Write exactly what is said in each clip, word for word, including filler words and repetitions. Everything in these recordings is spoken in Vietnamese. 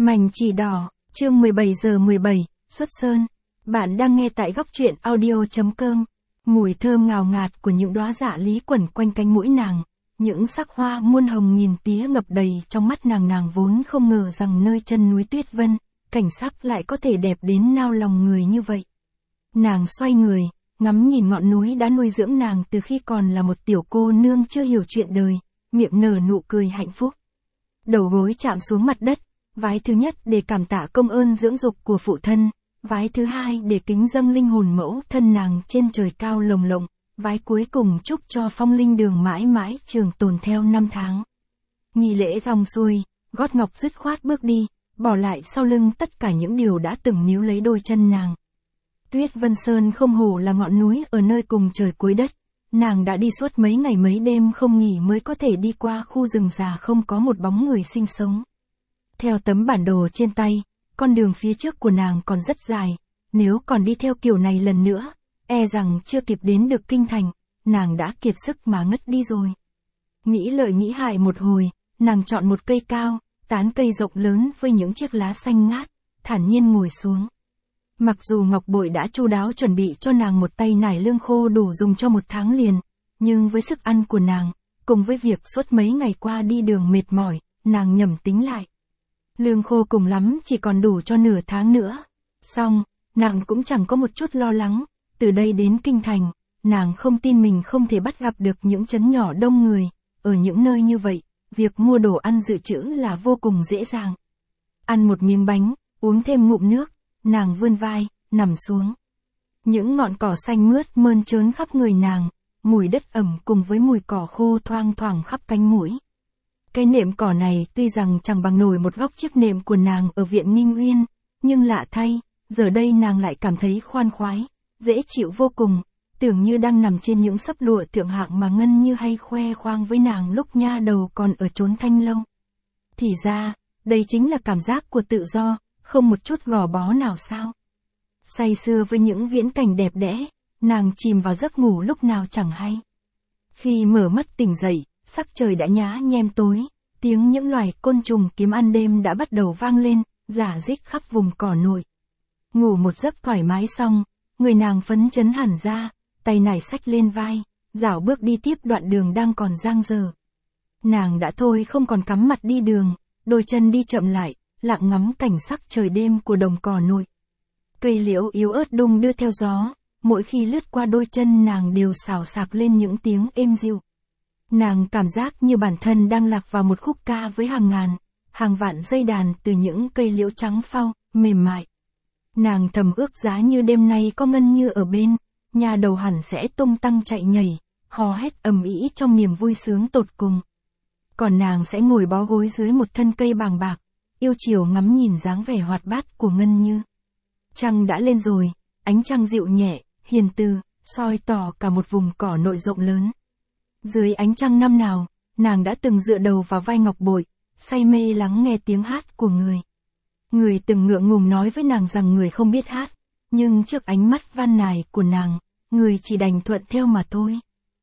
Mảnh chỉ đỏ, chương mười bảy giờ mười bảy, xuất sơn. Bạn đang nghe tại góc truyện audio chấm com. Mùi thơm ngào ngạt của những đóa dạ lý quẩn quanh cánh mũi nàng. Những sắc hoa muôn hồng nghìn tía ngập đầy trong mắt nàng nàng vốn không ngờ rằng nơi chân núi Tuyết Vân, cảnh sắc lại có thể đẹp đến nao lòng người như vậy. Nàng xoay người, ngắm nhìn ngọn núi đã nuôi dưỡng nàng từ khi còn là một tiểu cô nương chưa hiểu chuyện đời, miệng nở nụ cười hạnh phúc. Đầu gối chạm xuống mặt đất, vái thứ nhất để cảm tạ công ơn dưỡng dục của phụ thân, vái thứ hai để kính dâng linh hồn mẫu thân nàng trên trời cao lồng lộng, vái cuối cùng chúc cho phong linh đường mãi mãi trường tồn theo năm tháng. Nghi lễ xong xuôi, gót ngọc dứt khoát bước đi, bỏ lại sau lưng tất cả những điều đã từng níu lấy đôi chân nàng. Tuyết Vân Sơn không hổ là ngọn núi ở nơi cùng trời cuối đất, nàng đã đi suốt mấy ngày mấy đêm không nghỉ mới có thể đi qua khu rừng già không có một bóng người sinh sống. Theo tấm bản đồ trên tay, con đường phía trước của nàng còn rất dài, nếu còn đi theo kiểu này lần nữa, e rằng chưa kịp đến được kinh thành, nàng đã kiệt sức mà ngất đi rồi. Nghĩ lợi nghĩ hại một hồi, nàng chọn một cây cao, tán cây rộng lớn với những chiếc lá xanh ngát, thản nhiên ngồi xuống. Mặc dù Ngọc Bội đã chu đáo chuẩn bị cho nàng một tay nải lương khô đủ dùng cho một tháng liền, nhưng với sức ăn của nàng, cùng với việc suốt mấy ngày qua đi đường mệt mỏi, nàng nhẩm tính lại. Lương khô cùng lắm chỉ còn đủ cho nửa tháng nữa. Xong, nàng cũng chẳng có một chút lo lắng, từ đây đến kinh thành, nàng không tin mình không thể bắt gặp được những trấn nhỏ đông người, ở những nơi như vậy, việc mua đồ ăn dự trữ là vô cùng dễ dàng. Ăn một miếng bánh, uống thêm ngụm nước, nàng vươn vai, nằm xuống. Những ngọn cỏ xanh mướt mơn trớn khắp người nàng, mùi đất ẩm cùng với mùi cỏ khô thoang thoảng khắp cánh mũi. Cái nệm cỏ này tuy rằng chẳng bằng nổi một góc chiếc nệm của nàng ở viện Ninh Uyên, nhưng lạ thay, giờ đây nàng lại cảm thấy khoan khoái, dễ chịu vô cùng, tưởng như đang nằm trên những xấp lụa thượng hạng mà Ngân Như hay khoe khoang với nàng lúc nha đầu còn ở chốn Thanh Lâu. Thì ra, đây chính là cảm giác của tự do, không một chút gò bó nào sao. Say sưa với những viễn cảnh đẹp đẽ, nàng chìm vào giấc ngủ lúc nào chẳng hay. Khi mở mắt tỉnh dậy, sắc trời đã nhá nhem tối, tiếng những loài côn trùng kiếm ăn đêm đã bắt đầu vang lên, rả rích khắp vùng cỏ nội. Ngủ một giấc thoải mái xong, người nàng phấn chấn hẳn ra, tay nải xách lên vai, dảo bước đi tiếp đoạn đường đang còn dang dở. Nàng đã thôi không còn cắm mặt đi đường, đôi chân đi chậm lại, lặng ngắm cảnh sắc trời đêm của đồng cỏ nội. Cây liễu yếu ớt đung đưa theo gió, mỗi khi lướt qua đôi chân nàng đều xào xạc lên những tiếng êm dịu. Nàng cảm giác như bản thân đang lạc vào một khúc ca với hàng ngàn, hàng vạn dây đàn từ những cây liễu trắng phau, mềm mại. Nàng thầm ước giá như đêm nay có Ngân Như ở bên, nhà đầu hẳn sẽ tung tăng chạy nhảy, hò hét ầm ĩ trong niềm vui sướng tột cùng. Còn nàng sẽ ngồi bó gối dưới một thân cây bàng bạc, yêu chiều ngắm nhìn dáng vẻ hoạt bát của Ngân Như. Trăng đã lên rồi, ánh trăng dịu nhẹ, hiền từ, soi tỏ cả một vùng cỏ nội rộng lớn. Dưới ánh trăng năm nào, nàng đã từng dựa đầu vào vai Ngọc Bội, say mê lắng nghe tiếng hát của người. Người từng ngượng ngùng nói với nàng rằng người không biết hát, nhưng trước ánh mắt van nài của nàng, người chỉ đành thuận theo mà thôi.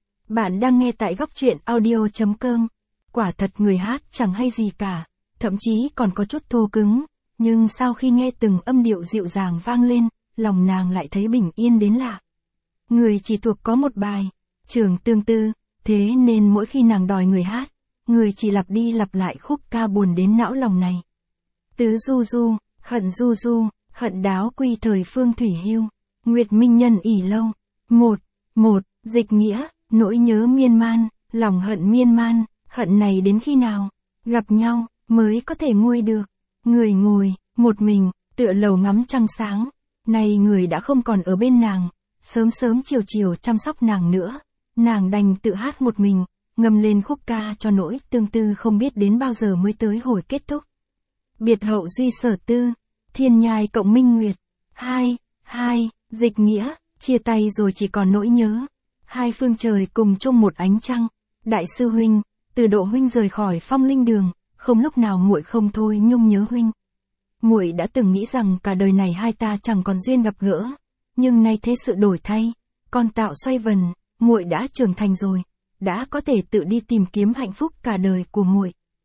Bạn đang nghe tại góc truyện audio chấm com. Quả thật người hát chẳng hay gì cả, thậm chí còn có chút thô cứng, nhưng sau khi nghe từng âm điệu dịu dàng vang lên, lòng nàng lại thấy bình yên đến lạ. Người chỉ thuộc có một bài, Trường Tương Tư, thế nên mỗi khi nàng đòi người hát, người chỉ lặp đi lặp lại khúc ca buồn đến não lòng này. Tứ du du, hận du du, hận đáo quy thời phương thủy hưu, nguyệt minh nhân ỉ lâu. Một, một, dịch nghĩa, nỗi nhớ miên man, lòng hận miên man, hận này đến khi nào, gặp nhau, mới có thể nguôi được. Người ngồi, một mình, tựa lầu ngắm trăng sáng, nay người đã không còn ở bên nàng, sớm sớm chiều chiều chăm sóc nàng nữa, nàng đành tự hát một mình, ngâm lên khúc ca cho nỗi tương tư không biết đến bao giờ mới tới hồi kết thúc. Biệt hậu duy sở tư, thiên nhai cộng minh nguyệt, hai, hai, dịch nghĩa, chia tay rồi chỉ còn nỗi nhớ, hai phương trời cùng chung một ánh trăng, đại sư huynh, từ Độ huynh rời khỏi phong linh đường, không lúc nào muội không thôi nhung nhớ huynh. Muội đã từng nghĩ rằng cả đời này hai ta chẳng còn duyên gặp gỡ, nhưng nay thế sự đổi thay, con tạo xoay vần, muội đã trưởng thành rồi, đã có thể tự đi tìm kiếm hạnh phúc cả đời của muội.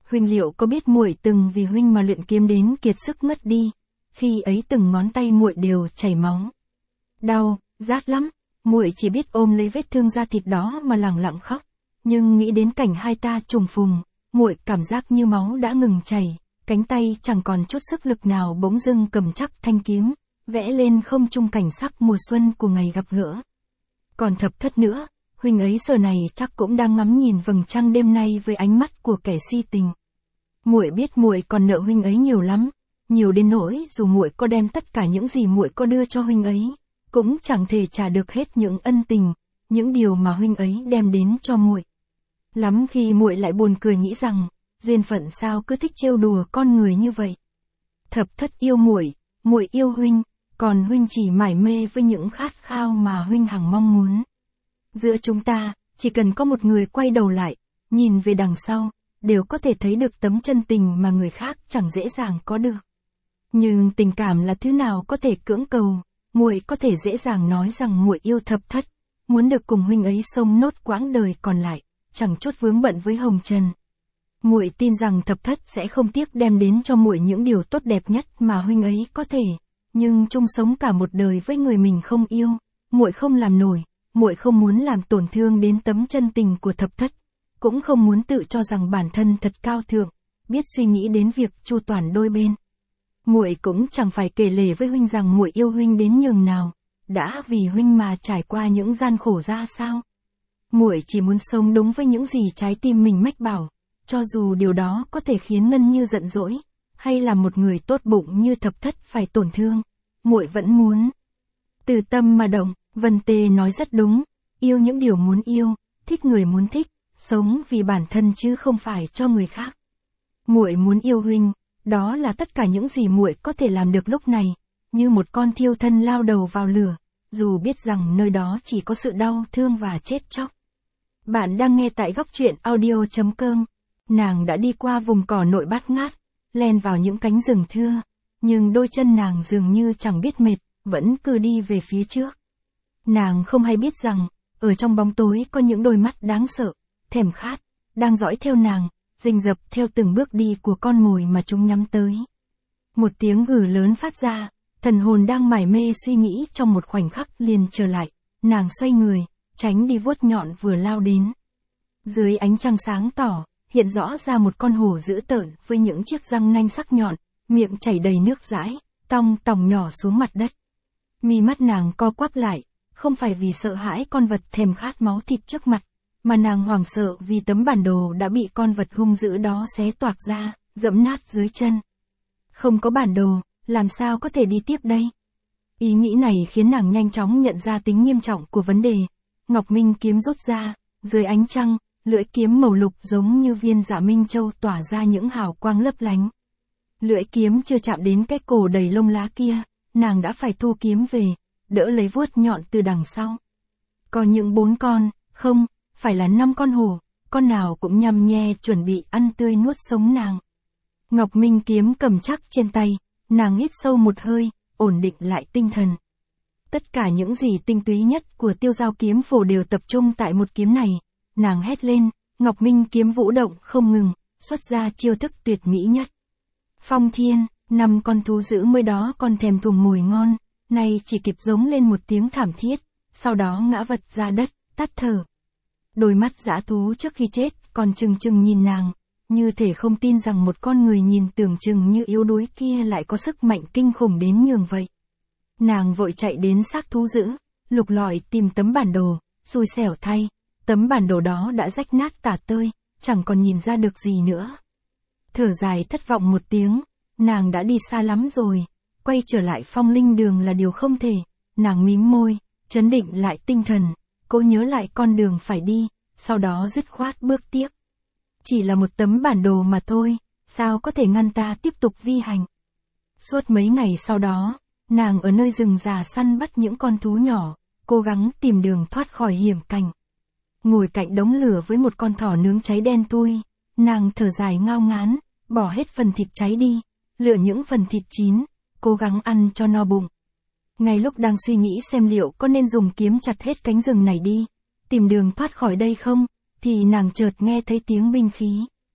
huynh liệu có biết muội từng vì huynh mà luyện kiếm đến kiệt sức ngất đi, khi ấy từng ngón tay muội đều chảy máu. Đau, rát lắm, muội chỉ biết ôm lấy vết thương da thịt đó mà lẳng lặng khóc, nhưng nghĩ đến cảnh hai ta trùng phùng, muội cảm giác như máu đã ngừng chảy, cánh tay chẳng còn chút sức lực nào bỗng dưng cầm chắc thanh kiếm, vẽ lên không trung cảnh sắc mùa xuân của ngày gặp gỡ. Còn Thập Thất nữa, huynh ấy giờ này chắc cũng đang ngắm nhìn vầng trăng đêm nay với ánh mắt của kẻ si tình. Muội biết muội còn nợ huynh ấy nhiều lắm, nhiều đến nỗi dù muội có đem tất cả những gì muội có đưa cho huynh ấy, cũng chẳng thể trả được hết những ân tình, những điều mà huynh ấy đem đến cho muội. Lắm khi muội lại buồn cười nghĩ rằng, duyên phận sao cứ thích trêu đùa con người như vậy. Thập Thất yêu muội, muội yêu huynh, còn huynh chỉ mải mê với những khát khao mà huynh hằng mong muốn. Giữa chúng ta, chỉ cần có một người quay đầu lại, nhìn về đằng sau, đều có thể thấy được tấm chân tình mà người khác chẳng dễ dàng có được. Nhưng tình cảm là thứ nào có thể cưỡng cầu, muội có thể dễ dàng nói rằng muội yêu Thập Thất, muốn được cùng huynh ấy sống nốt quãng đời còn lại, chẳng chút vướng bận với hồng trần. Muội tin rằng Thập Thất sẽ không tiếc đem đến cho muội những điều tốt đẹp nhất mà huynh ấy có thể, nhưng chung sống cả một đời với người mình không yêu, muội không làm nổi, muội không muốn làm tổn thương đến tấm chân tình của Thập Thất, cũng không muốn tự cho rằng bản thân thật cao thượng, biết suy nghĩ đến việc chu toàn đôi bên. Muội cũng chẳng phải kể lể với huynh rằng muội yêu huynh đến nhường nào, đã vì huynh mà trải qua những gian khổ ra sao. Muội chỉ muốn sống đúng với những gì trái tim mình mách bảo, cho dù điều đó có thể khiến Ngân Như giận dỗi, hay là một người tốt bụng như Thập Thất phải tổn thương, muội vẫn muốn. Từ tâm mà động, Vân Tê nói rất đúng, yêu những điều muốn yêu, thích người muốn thích, sống vì bản thân chứ không phải cho người khác. Muội muốn yêu huynh, đó là tất cả những gì muội có thể làm được lúc này, như một con thiêu thân lao đầu vào lửa, dù biết rằng nơi đó chỉ có sự đau thương và chết chóc. Bạn đang nghe tại góc truyện audio chấm com. Nàng đã đi qua vùng cỏ nội bát ngát, len vào những cánh rừng thưa, nhưng đôi chân nàng dường như chẳng biết mệt, vẫn cứ đi về phía trước. Nàng không hay biết rằng, ở trong bóng tối có những đôi mắt đáng sợ, thèm khát, đang dõi theo nàng, rình rập theo từng bước đi của con mồi mà chúng nhắm tới. Một tiếng gừ lớn phát ra, thần hồn đang mải mê suy nghĩ trong một khoảnh khắc liền trở lại, nàng xoay người, tránh đi vuốt nhọn vừa lao đến. Dưới ánh trăng sáng tỏ, hiện rõ ra một con hổ dữ tợn với những chiếc răng nanh sắc nhọn, miệng chảy đầy nước dãi, tong tòng nhỏ xuống mặt đất. Mi mắt nàng co quắp lại, không phải vì sợ hãi con vật thèm khát máu thịt trước mặt, mà nàng hoảng sợ vì tấm bản đồ đã bị con vật hung dữ đó xé toạc ra, dẫm nát dưới chân. Không có bản đồ, làm sao có thể đi tiếp đây? Ý nghĩ này khiến nàng nhanh chóng nhận ra tính nghiêm trọng của vấn đề. Ngọc Minh kiếm rút ra, dưới ánh trăng, lưỡi kiếm màu lục giống như viên Dạ Minh Châu tỏa ra những hào quang lấp lánh. Lưỡi kiếm chưa chạm đến cái cổ đầy lông lá kia, nàng đã phải thu kiếm về, đỡ lấy vuốt nhọn từ đằng sau. Có những bốn con, không, phải là năm con hổ, con nào cũng nhằm nhe chuẩn bị ăn tươi nuốt sống nàng. Ngọc Minh kiếm cầm chắc trên tay, nàng hít sâu một hơi, ổn định lại tinh thần. Tất cả những gì tinh túy nhất của Tiêu Dao kiếm phổ đều tập trung tại một kiếm này. Nàng hét lên, Ngọc Minh kiếm vũ động không ngừng, xuất ra chiêu thức tuyệt mỹ nhất. Phong Thiên, năm con thú dữ mới đó còn thèm thuồng mồi ngon, nay chỉ kịp giống lên một tiếng thảm thiết, sau đó ngã vật ra đất, tắt thở. Đôi mắt dã thú trước khi chết còn chừng chừng nhìn nàng, như thể không tin rằng một con người nhìn tưởng chừng như yếu đuối kia lại có sức mạnh kinh khủng đến nhường vậy. Nàng vội chạy đến xác thú dữ, lục lọi tìm tấm bản đồ, xui xẻo thay, tấm bản đồ đó đã rách nát tả tơi, chẳng còn nhìn ra được gì nữa. Thở dài thất vọng một tiếng, nàng đã đi xa lắm rồi, quay trở lại Phong Linh đường là điều không thể, nàng mím môi, trấn định lại tinh thần, cố nhớ lại con đường phải đi, sau đó dứt khoát bước tiếp. Chỉ là một tấm bản đồ mà thôi, sao có thể ngăn ta tiếp tục vi hành. Suốt mấy ngày sau đó, nàng ở nơi rừng già săn bắt những con thú nhỏ, cố gắng tìm đường thoát khỏi hiểm cảnh. Ngồi cạnh đống lửa với một con thỏ nướng cháy đen thui, nàng thở dài ngao ngán, bỏ hết phần thịt cháy đi, lựa những phần thịt chín, cố gắng ăn cho no bụng. Ngay lúc đang suy nghĩ xem liệu có nên dùng kiếm chặt hết cánh rừng này đi, tìm đường thoát khỏi đây không, thì nàng chợt nghe thấy tiếng binh khí.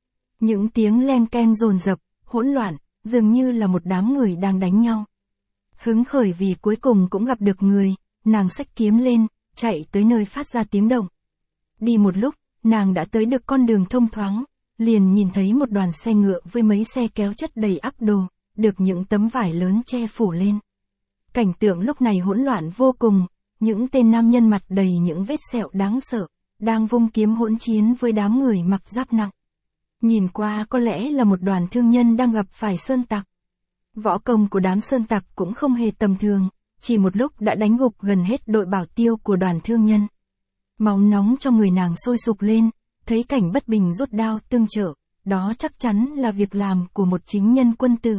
Những tiếng len keng dồn dập, hỗn loạn, dường như là một đám người đang đánh nhau. Hứng khởi vì cuối cùng cũng gặp được người, nàng xách kiếm lên, chạy tới nơi phát ra tiếng động. Đi một lúc, nàng đã tới được con đường thông thoáng, liền nhìn thấy một đoàn xe ngựa với mấy xe kéo chất đầy ắp đồ, được những tấm vải lớn che phủ lên. Cảnh tượng lúc này hỗn loạn vô cùng, những tên nam nhân mặt đầy những vết sẹo đáng sợ, đang vung kiếm hỗn chiến với đám người mặc giáp nặng. Nhìn qua có lẽ là một đoàn thương nhân đang gặp phải sơn tặc. Võ công của đám sơn tặc cũng không hề tầm thường, chỉ một lúc đã đánh gục gần hết đội bảo tiêu của đoàn thương nhân. Máu nóng trong người nàng sôi sục lên, thấy cảnh bất bình rút đao tương trợ, đó chắc chắn là việc làm của một chính nhân quân tử.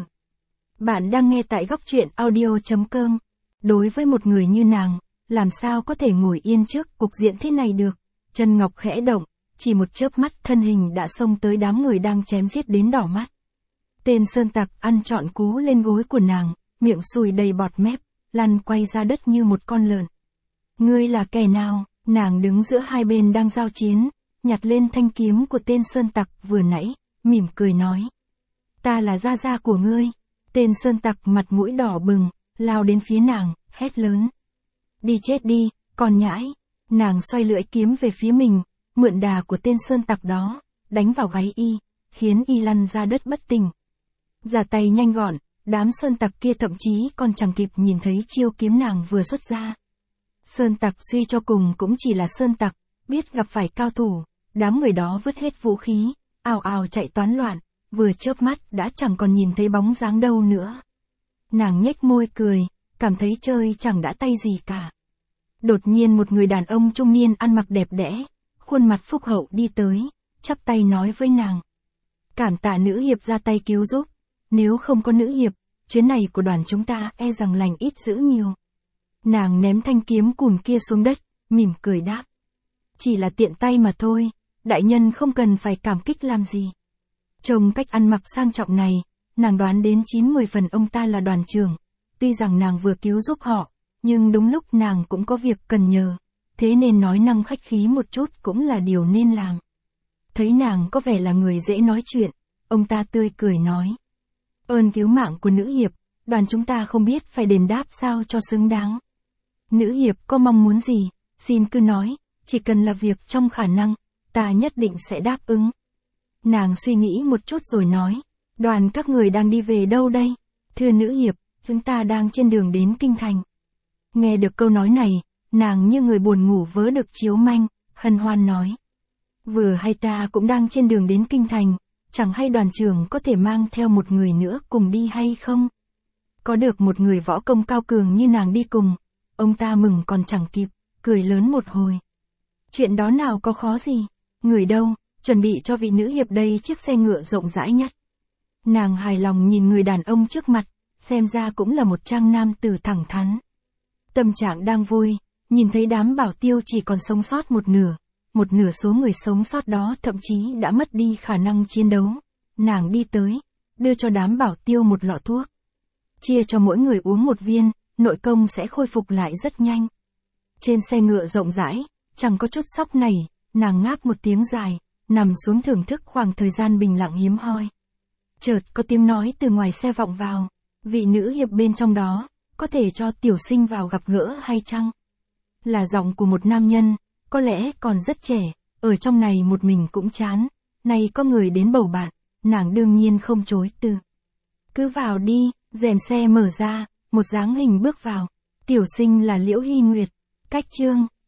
Bạn đang nghe tại góc truyện audio chấm com. Đối với một người như nàng, làm sao có thể ngồi yên trước cục diện thế này được? Chân ngọc khẽ động, chỉ một chớp mắt thân hình đã xông tới đám người đang chém giết đến đỏ mắt. Tên sơn tặc ăn trọn cú lên gối của nàng, miệng sùi đầy bọt mép, lăn quay ra đất như một con lợn. Ngươi là kẻ nào? Nàng đứng giữa hai bên đang giao chiến, nhặt lên thanh kiếm của tên sơn tặc vừa nãy, mỉm cười nói. Ta là gia gia của ngươi. Tên sơn tặc mặt mũi đỏ bừng, lao đến phía nàng, hét lớn. Đi chết đi, con nhãi. Nàng xoay lưỡi kiếm về phía mình, mượn đà của tên sơn tặc đó, đánh vào gáy y, khiến y lăn ra đất bất tỉnh. Ra tay nhanh gọn, đám sơn tặc kia thậm chí còn chẳng kịp nhìn thấy chiêu kiếm nàng vừa xuất ra. Sơn tặc suy cho cùng cũng chỉ là sơn tặc, biết gặp phải cao thủ, đám người đó vứt hết vũ khí, ào ào chạy toán loạn, vừa chớp mắt đã chẳng còn nhìn thấy bóng dáng đâu nữa. Nàng nhếch môi cười, cảm thấy chơi chẳng đã tay gì cả. Đột nhiên một người đàn ông trung niên ăn mặc đẹp đẽ, khuôn mặt phúc hậu đi tới, chắp tay nói với nàng. Cảm tạ nữ hiệp ra tay cứu giúp, nếu không có nữ hiệp, chuyến này của đoàn chúng ta e rằng lành ít dữ nhiều. Nàng ném thanh kiếm cùn kia xuống đất, mỉm cười đáp. Chỉ là tiện tay mà thôi, đại nhân không cần phải cảm kích làm gì. Trông cách ăn mặc sang trọng này, nàng đoán đến chín mười phần ông ta là đoàn trưởng. Tuy rằng nàng vừa cứu giúp họ, nhưng đúng lúc nàng cũng có việc cần nhờ, thế nên nói năng khách khí một chút cũng là điều nên làm. Thấy nàng có vẻ là người dễ nói chuyện, ông ta tươi cười nói. Ơn cứu mạng của nữ hiệp, đoàn chúng ta không biết phải đền đáp sao cho xứng đáng. Nữ hiệp có mong muốn gì, xin cứ nói, chỉ cần là việc trong khả năng, ta nhất định sẽ đáp ứng. Nàng suy nghĩ một chút rồi nói, đoàn các người đang đi về đâu đây? Thưa nữ hiệp, chúng ta đang trên đường đến kinh thành. Nghe được câu nói này, nàng như người buồn ngủ vớ được chiếu manh, hân hoan nói. Vừa hay ta cũng đang trên đường đến kinh thành, chẳng hay đoàn trưởng có thể mang theo một người nữa cùng đi hay không? Có được một người võ công cao cường như nàng đi cùng, ông ta mừng còn chẳng kịp, cười lớn một hồi. Chuyện đó nào có khó gì, người đâu, chuẩn bị cho vị nữ hiệp đây chiếc xe ngựa rộng rãi nhất. Nàng hài lòng nhìn người đàn ông trước mặt, xem ra cũng là một trang nam tử thẳng thắn. Tâm trạng đang vui, nhìn thấy đám bảo tiêu chỉ còn sống sót một nửa, một nửa số người sống sót đó thậm chí đã mất đi khả năng chiến đấu. Nàng đi tới, đưa cho đám bảo tiêu một lọ thuốc. Chia cho mỗi người uống một viên, nội công sẽ khôi phục lại rất nhanh. Trên xe ngựa rộng rãi, chẳng có chút sóc nảy, nàng ngáp một tiếng dài, nằm xuống thưởng thức khoảng thời gian bình lặng hiếm hoi. Chợt có tiếng nói từ ngoài xe vọng vào, vị nữ hiệp bên trong đó, có thể cho tiểu sinh vào gặp gỡ hay chăng? Là giọng của một nam nhân, có lẽ còn rất trẻ, ở trong này một mình cũng chán, nay có người đến bầu bạn, nàng đương nhiên không chối từ. Cứ vào đi, rèm xe mở ra, một dáng hình bước vào, tiểu sinh là Liễu Hy Nguyệt, cách chương.